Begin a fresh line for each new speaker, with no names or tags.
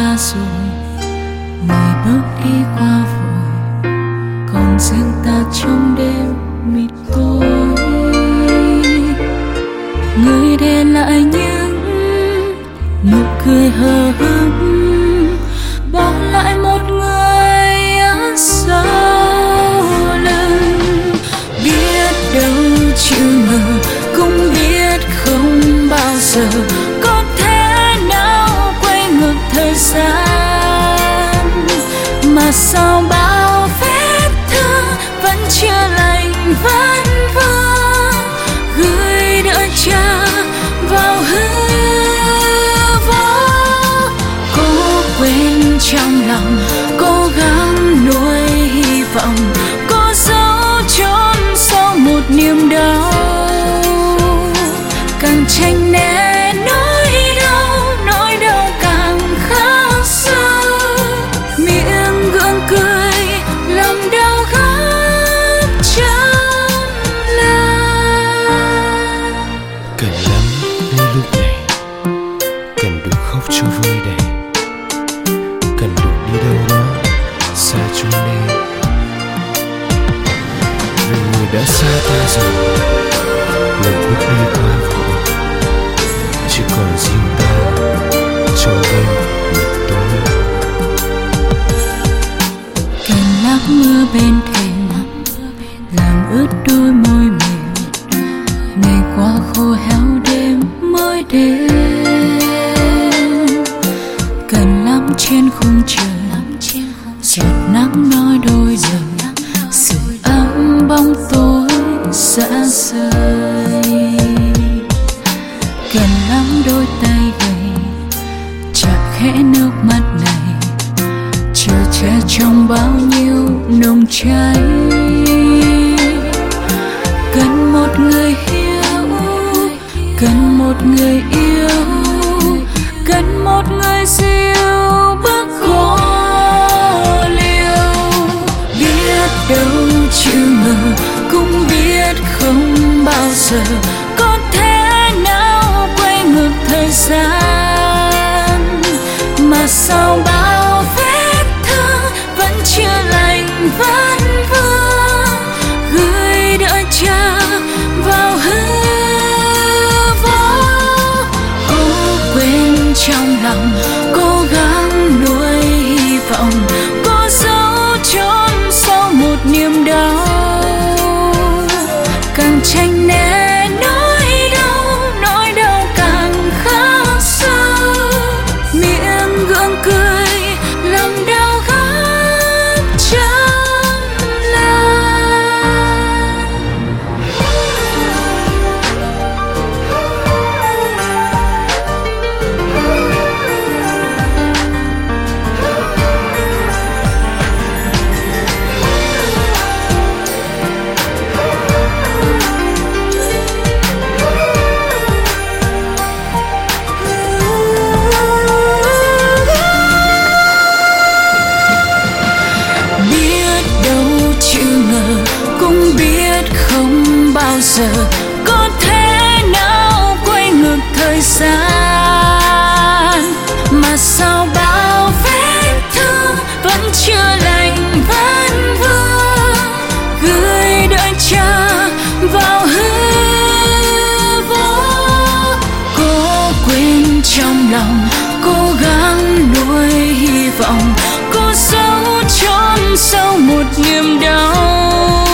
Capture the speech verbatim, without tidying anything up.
ta rồi, ngày bước đi qua vội, còn riêng ta trong đêm mịt tối. Người để lại những nụ cười hờ hững, bỏ lại một người ở sau lưng. Biết đâu chữ ngờ, cũng biết không bao giờ có thể nào quay ngược thời gian, mà sao bao vết thương vẫn chưa lành vẫn vương, gửi đợi chờ vào hư vô. Cố quên trong lòng, cố gắng nuôi hy vọng, cố giấu trốn sau một niềm đau. Càng tranh né nỗi đau, nỗi đau càng khắc sâu. Miệng gượng cười, lòng đau gấp trăm lần.
Cần lắm ngay lúc này, cần được khóc cho vui đầy, cần được đi đâu đó xa chốn đây. Vì người đã xa ta rồi, người bước đi quá vội, chỉ còn riêng ta trong đêm mịt tối.
Cơn lắc mưa bên thềm làm ướt đôi môi mềm, ngày qua khô héo đêm mới đến. Cần lắm trên khung trời, giọt nắng nói đôi lời, sự ấm bóng tối xa rời. Cần lắm đôi tay gầy, chạm khẽ nước mắt này, chờ che trong bao nhiêu nồng cháy. Cần một người hiểu, cần một người yêu, cần một người dịu bước khó liều. Biết đâu chữ ngờ, cũng biết không bao giờ có thể nào quay ngược thời gian, mà sao bao vết thương vẫn chưa lành vẫn vương, gửi đợi chờ vào hư vô. Cố quên trong lòng, cố gắng nuôi hy vọng, cố giấu trốn sau một niềm đau. Càng tranh né nỗi đau, nỗi đau càng khắc sâu. Miệng gượng cười, lòng đau gấp trăm lần. Cũng biết không bao giờ có thể nào quay ngược thời gian, mà sao bao vết thương vẫn chưa lành vẫn vương, gửi đợi chờ vào hư vô. Cố quên trong lòng, cố gắng nuôi hy vọng, cố giấu trốn sau một niềm đau.